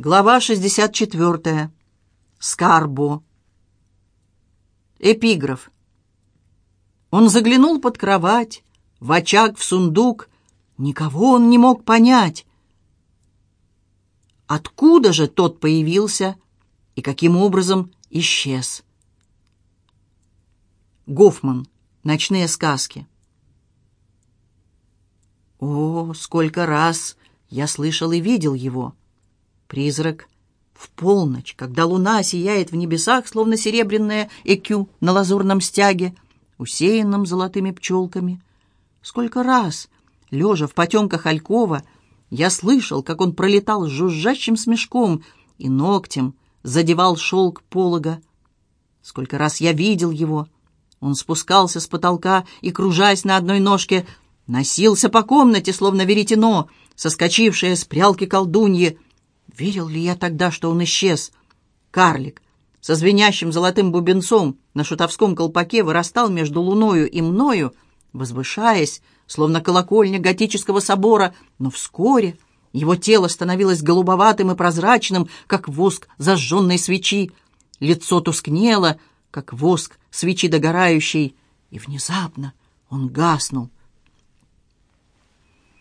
Глава 64. Скарбо. Эпиграф. Он заглянул под кровать, в очаг, в сундук. Никого он не мог понять. Откуда же тот появился и каким образом исчез? Гофман. Ночные сказки. О, сколько раз я слышал и видел его. Призрак в полночь, когда луна сияет в небесах, словно серебряное экю на лазурном стяге, усеянном золотыми пчелками. Сколько раз, лежа в потемках алькова, я слышал, как он пролетал с жужжащим смешком и ногтем задевал шелк полога. Сколько раз я видел его. Он спускался с потолка и, кружась на одной ножке, носился по комнате, словно веретено, соскочившее с прялки колдуньи. Верил ли я тогда, что он исчез? Карлик со звенящим золотым бубенцом на шутовском колпаке вырастал между луною и мною, возвышаясь, словно колокольня готического собора, но вскоре его тело становилось голубоватым и прозрачным, как воск зажженной свечи. Лицо тускнело, как воск свечи догорающей, и внезапно он гаснул,